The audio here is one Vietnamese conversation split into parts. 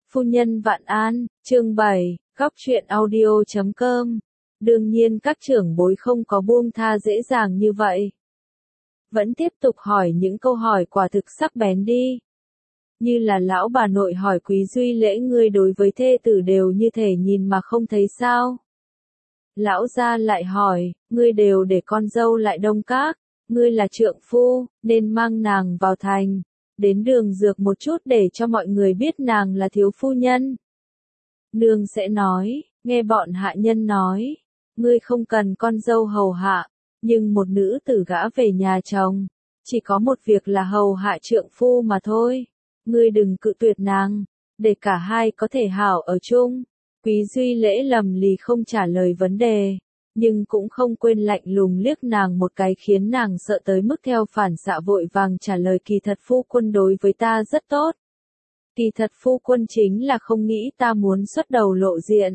Phu nhân vạn an, chương 7, góc truyện audio.com. Đương nhiên các trưởng bối không có buông tha dễ dàng như vậy. Vẫn tiếp tục hỏi những câu hỏi quả thực sắc bén đi. Như là lão bà nội hỏi Quý Duy Lễ, ngươi đối với thê tử đều như thể nhìn mà không thấy sao? Lão gia lại hỏi, ngươi đều để con dâu lại Đông Các, ngươi là trượng phu, nên mang nàng vào thành, đến đường dược một chút để cho mọi người biết nàng là thiếu phu nhân. Nương sẽ nói, nghe bọn hạ nhân nói, ngươi không cần con dâu hầu hạ, nhưng một nữ tử gả về nhà chồng, chỉ có một việc là hầu hạ trượng phu mà thôi. Ngươi đừng cự tuyệt nàng, để cả hai có thể hảo ở chung. Quý Duy Lễ lầm lì không trả lời vấn đề, nhưng cũng không quên lạnh lùng liếc nàng một cái khiến nàng sợ tới mức theo phản xạ vội vàng trả lời, kỳ thật phu quân đối với ta rất tốt. Kỳ thật phu quân chính là không nghĩ ta muốn xuất đầu lộ diện.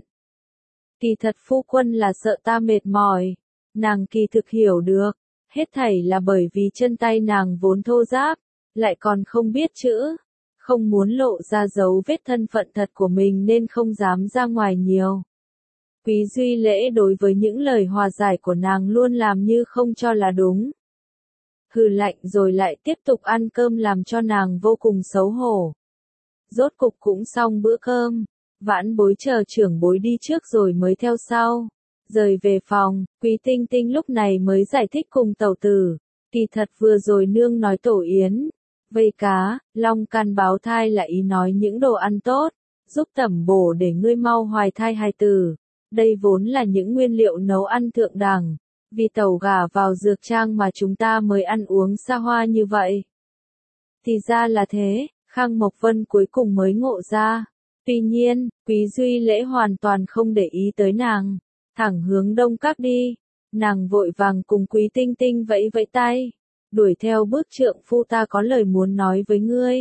Kỳ thật phu quân là sợ ta mệt mỏi. Nàng kỳ thực hiểu được, hết thảy là bởi vì chân tay nàng vốn thô ráp, lại còn không biết chữ, không muốn lộ ra dấu vết thân phận thật của mình nên không dám ra ngoài nhiều. Quý Duy Lễ đối với những lời hòa giải của nàng luôn làm như không cho là đúng. Hừ lạnh rồi lại tiếp tục ăn cơm làm cho nàng vô cùng xấu hổ. Rốt cục cũng xong bữa cơm, vãn bối chờ trưởng bối đi trước rồi mới theo sau. Rời về phòng, Quý Tinh Tinh lúc này mới giải thích cùng tẩu tử, kỳ thật vừa rồi nương nói tổ yến, vây cá, long can báo thai là ý nói những đồ ăn tốt, giúp tẩm bổ để ngươi mau hoài thai hài tử. Đây vốn là những nguyên liệu nấu ăn thượng đẳng, vì tẩu gả vào dược trang mà chúng ta mới ăn uống xa hoa như vậy. Thì ra là thế, Khang Mộc Vân cuối cùng mới ngộ ra. Tuy nhiên, Quý Duy Lễ hoàn toàn không để ý tới nàng, thẳng hướng Đông Các đi. Nàng vội vàng cùng Quý Tinh Tinh vẫy vẫy tay, đuổi theo bước trượng phu, ta có lời muốn nói với ngươi.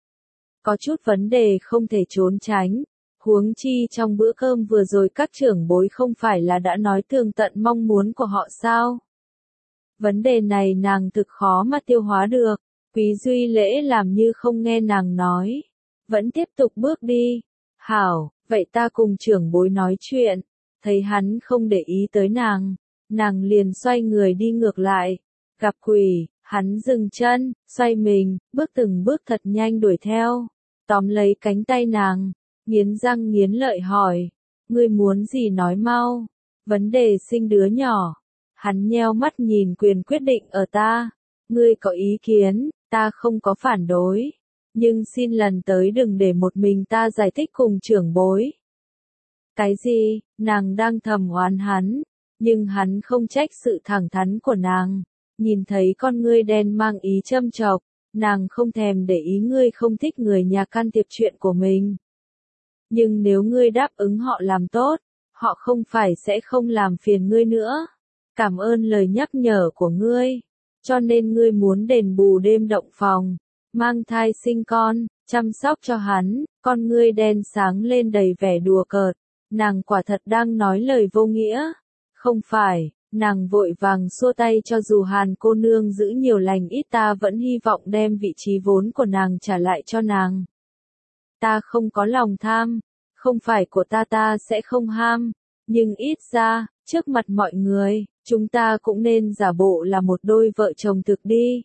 Có chút vấn đề không thể trốn tránh, huống chi trong bữa cơm vừa rồi các trưởng bối không phải là đã nói tường tận mong muốn của họ sao? Vấn đề này nàng thực khó mà tiêu hóa được. Quý Duy Lễ làm như không nghe nàng nói, vẫn tiếp tục bước đi. Hảo, vậy ta cùng trưởng bối nói chuyện. Thấy hắn không để ý tới nàng liền xoay người đi ngược lại. Gặp quỷ, hắn dừng chân, xoay mình, bước từng bước thật nhanh đuổi theo, tóm lấy cánh tay nàng, nghiến răng nghiến lợi hỏi, ngươi muốn gì nói mau, vấn đề sinh đứa nhỏ. Hắn nheo mắt nhìn, quyền quyết định ở ta, ngươi có ý kiến, ta không có phản đối, nhưng xin lần tới đừng để một mình ta giải thích cùng trưởng bối. Cái gì, nàng đang thầm oán hắn, nhưng hắn không trách sự thẳng thắn của nàng. Nhìn thấy con ngươi đen mang ý châm chọc, nàng không thèm để ý ngươi không thích người nhà can thiệp chuyện của mình. Nhưng nếu ngươi đáp ứng họ làm tốt, họ không phải sẽ không làm phiền ngươi nữa. Cảm ơn lời nhắc nhở của ngươi, cho nên ngươi muốn đền bù đêm động phòng, mang thai sinh con, chăm sóc cho hắn. Con ngươi đen sáng lên đầy vẻ đùa cợt, nàng quả thật đang nói lời vô nghĩa. Không phải. Nàng vội vàng xua tay, cho dù Hàn cô nương giữ nhiều lành ít ta vẫn hy vọng đem vị trí vốn của nàng trả lại cho nàng. Ta không có lòng tham, không phải của ta sẽ không ham, nhưng ít ra, trước mặt mọi người, chúng ta cũng nên giả bộ là một đôi vợ chồng thực đi.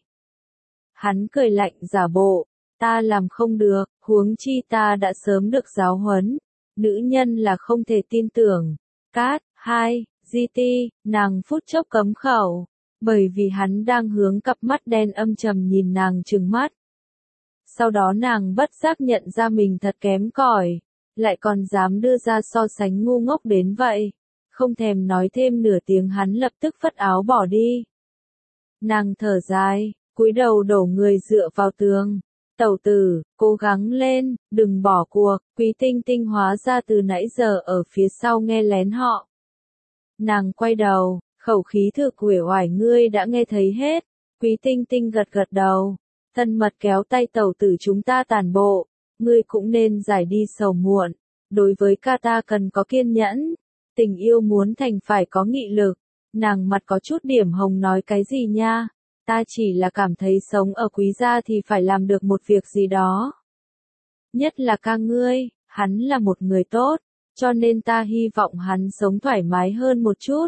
Hắn cười lạnh, giả bộ, ta làm không được, huống chi ta đã sớm được giáo huấn, nữ nhân là không thể tin tưởng. Cát, 2. GT, nàng phút chốc cấm khẩu, bởi vì hắn đang hướng cặp mắt đen âm trầm nhìn nàng trừng mắt. Sau đó nàng bất giác nhận ra mình thật kém cỏi, lại còn dám đưa ra so sánh ngu ngốc đến vậy. Không thèm nói thêm nửa tiếng, hắn lập tức phất áo bỏ đi. Nàng thở dài, cúi đầu đổ người dựa vào tường. Tẩu tử, cố gắng lên, đừng bỏ cuộc. Quý Tinh Tinh hóa ra từ nãy giờ ở phía sau nghe lén họ. Nàng quay đầu, khẩu khí thực uể oải, ngươi đã nghe thấy hết. Quý Tinh Tinh gật gật đầu, thân mật kéo tay, tẩu tử chúng ta tản bộ, ngươi cũng nên giải đi sầu muộn. Đối với ca ta cần có kiên nhẫn, tình yêu muốn thành phải có nghị lực. Nàng mặt có chút điểm hồng, nói cái gì nha, ta chỉ là cảm thấy sống ở Quý gia thì phải làm được một việc gì đó. Nhất là ca ngươi, Hắn là một người tốt, cho nên ta hy vọng hắn sống thoải mái hơn một chút.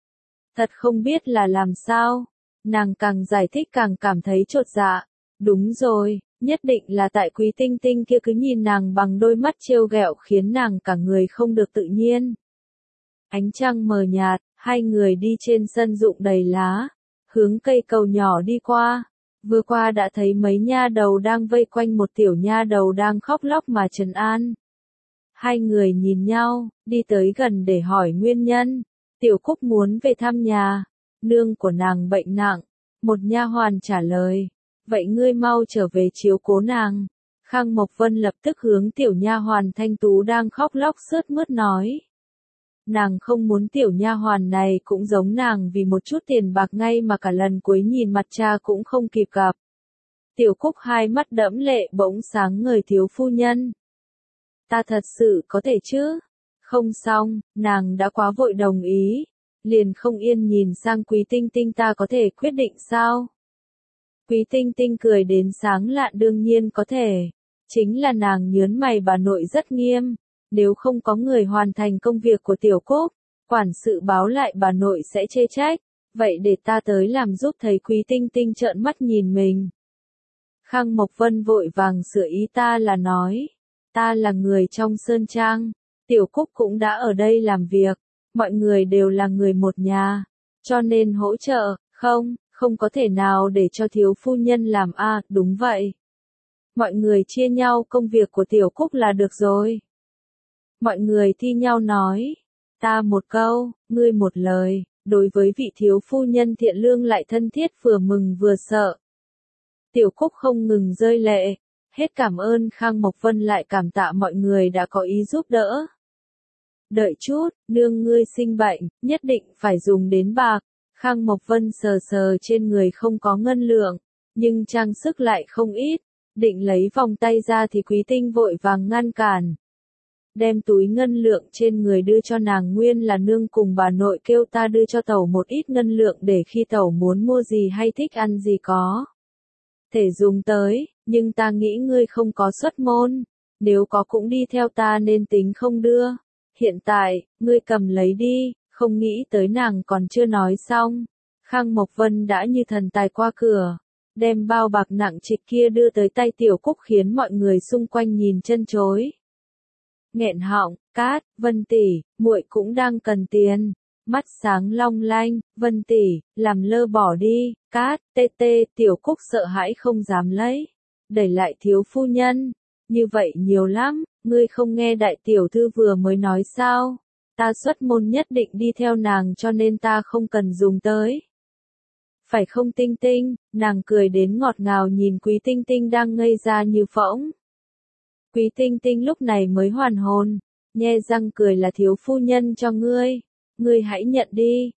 Thật không biết là làm sao. Nàng càng giải thích càng cảm thấy chột dạ. Đúng rồi, nhất định là tại Quý Tinh Tinh kia cứ nhìn nàng bằng đôi mắt trêu ghẹo khiến nàng cả người không được tự nhiên. Ánh trăng mờ nhạt, hai người đi trên sân rụng đầy lá, hướng cây cầu nhỏ đi qua. Vừa qua đã thấy mấy nha đầu đang vây quanh một tiểu nha đầu đang khóc lóc mà trấn an. Hai người nhìn nhau, đi tới gần để hỏi nguyên nhân. Tiểu Cúc muốn về thăm nhà, nương của nàng bệnh nặng. Một nha hoàn trả lời, vậy ngươi mau trở về chiếu cố nàng. Khang Mộc Vân lập tức hướng tiểu nha hoàn Thanh Tú đang khóc lóc sướt mướt nói. Nàng không muốn tiểu nha hoàn này cũng giống nàng vì một chút tiền bạc ngay mà cả lần cuối nhìn mặt cha cũng không kịp gặp. Tiểu Cúc hai mắt đẫm lệ bỗng sáng ngời thiếu phu nhân. Ta thật sự có thể chứ? Không xong, nàng đã quá vội đồng ý. Liền không yên nhìn sang Quý Tinh Tinh ta có thể quyết định sao? Quý Tinh Tinh cười đến sáng lạn đương nhiên có thể. Chính là nàng nhớn mày bà nội rất nghiêm. Nếu không có người hoàn thành công việc của Tiểu Cúc, quản sự báo lại bà nội sẽ chê trách. Vậy để ta tới làm giúp thấy Quý Tinh Tinh trợn mắt nhìn mình. Khang Mộc Vân vội vàng sửa ý ta là nói. Ta là người trong Sơn Trang. Tiểu Cúc cũng đã ở đây làm việc. Mọi người đều là người một nhà. Cho nên hỗ trợ, không có thể nào để cho thiếu phu nhân làm đúng vậy. Mọi người chia nhau công việc của Tiểu Cúc là được rồi. Mọi người thi nhau nói. Ta một câu, ngươi một lời, đối với vị thiếu phu nhân thiện lương lại thân thiết vừa mừng vừa sợ. Tiểu Cúc không ngừng rơi lệ. Hết cảm ơn Khang Mộc Vân lại cảm tạ mọi người đã có ý giúp đỡ. Đợi chút, nương ngươi sinh bệnh, nhất định phải dùng đến bạc. Khang Mộc Vân sờ sờ trên người không có ngân lượng, nhưng trang sức lại không ít. Định lấy vòng tay ra thì Quý Tinh vội vàng ngăn cản. Đem túi ngân lượng trên người đưa cho nàng nguyên là nương cùng bà nội kêu ta đưa cho tẩu một ít ngân lượng để khi tẩu muốn mua gì hay thích ăn gì có thể dùng tới, nhưng ta nghĩ ngươi không có xuất môn, nếu có cũng đi theo ta nên tính không đưa. Hiện tại, ngươi cầm lấy đi, không nghĩ tới nàng còn chưa nói xong. Khang Mộc Vân đã như thần tài qua cửa, đem bao bạc nặng trịch kia đưa tới tay Tiểu Cúc khiến mọi người xung quanh nhìn chân chối. Nghẹn họng, Cát, Vân tỷ, muội cũng đang cần tiền. Mắt sáng long lanh, Vân tỷ, làm lơ bỏ đi. Cát, tê, Tiểu Cúc sợ hãi không dám lấy. Đẩy lại thiếu phu nhân. Như vậy nhiều lắm, ngươi không nghe đại tiểu thư vừa mới nói sao? Ta xuất môn nhất định đi theo nàng cho nên ta không cần dùng tới. Phải không Tinh Tinh? Nàng cười đến ngọt ngào nhìn Quý Tinh Tinh đang ngây ra như phỗng. Quý Tinh Tinh lúc này mới hoàn hồn, nhe răng cười là thiếu phu nhân cho ngươi. Ngươi hãy nhận đi,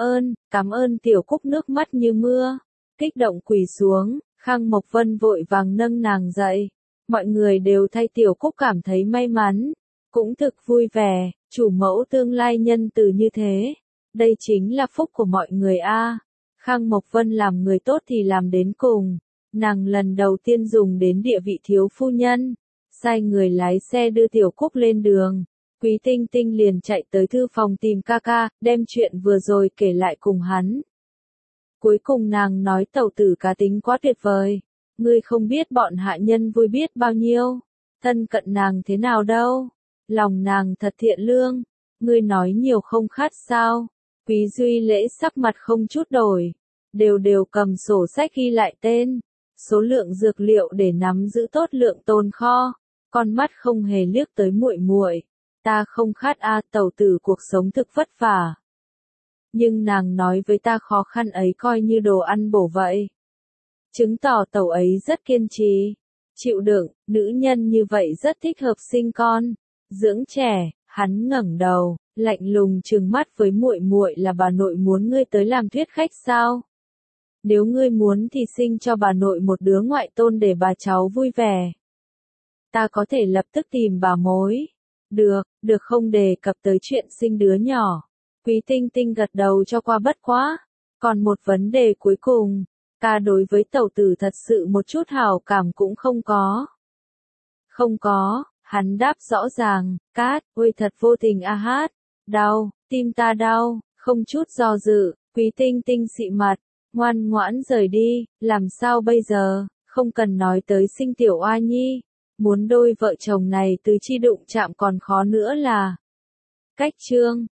cảm ơn Tiểu Cúc nước mắt như mưa. Kích động quỳ xuống, Khang Mộc Vân vội vàng nâng nàng dậy. Mọi người đều thay Tiểu Cúc cảm thấy may mắn, cũng thực vui vẻ, chủ mẫu tương lai nhân từ như thế. Đây chính là phúc của mọi người a. Khang Mộc Vân làm người tốt thì làm đến cùng. Nàng lần đầu tiên dùng đến địa vị thiếu phu nhân, sai người lái xe đưa Tiểu Cúc lên đường. Quý Tinh Tinh liền chạy tới thư phòng tìm ca ca, đem chuyện vừa rồi kể lại cùng hắn. Cuối cùng nàng nói tẩu tử cá tính quá tuyệt vời. Ngươi không biết bọn hạ nhân vui biết bao nhiêu. Thân cận nàng thế nào đâu. Lòng nàng thật thiện lương. Ngươi nói nhiều không khát sao. Quý Duy Lễ sắc mặt không chút đổi. Đều cầm sổ sách ghi lại tên. Số lượng dược liệu để nắm giữ tốt lượng tồn kho. Con mắt không hề liếc tới muội muội. Ta không khát tẩu tử cuộc sống thực vất vả. Nhưng nàng nói với ta khó khăn ấy coi như đồ ăn bổ vậy. Chứng tỏ tẩu ấy rất kiên trì, chịu đựng, nữ nhân như vậy rất thích hợp sinh con, dưỡng trẻ. Hắn ngẩng đầu, lạnh lùng trừng mắt với muội muội là bà nội muốn ngươi tới làm thuyết khách sao? Nếu ngươi muốn thì sinh cho bà nội một đứa ngoại tôn để bà cháu vui vẻ. Ta có thể lập tức tìm bà mối. Được không đề cập tới chuyện sinh đứa nhỏ. Quý Tinh Tinh gật đầu cho qua bất quá. Còn một vấn đề cuối cùng, ca đối với tẩu tử thật sự một chút hảo cảm cũng không có. Không có, Hắn đáp rõ ràng, Cát, ôi thật vô tình a hát. Đau, tim ta đau, không chút do dự, Quý Tinh Tinh xị mặt, ngoan ngoãn rời đi, làm sao bây giờ, không cần nói tới sinh tiểu oa nhi. Muốn đôi vợ chồng này tứ chi đụng chạm còn khó nữa là. Cách chương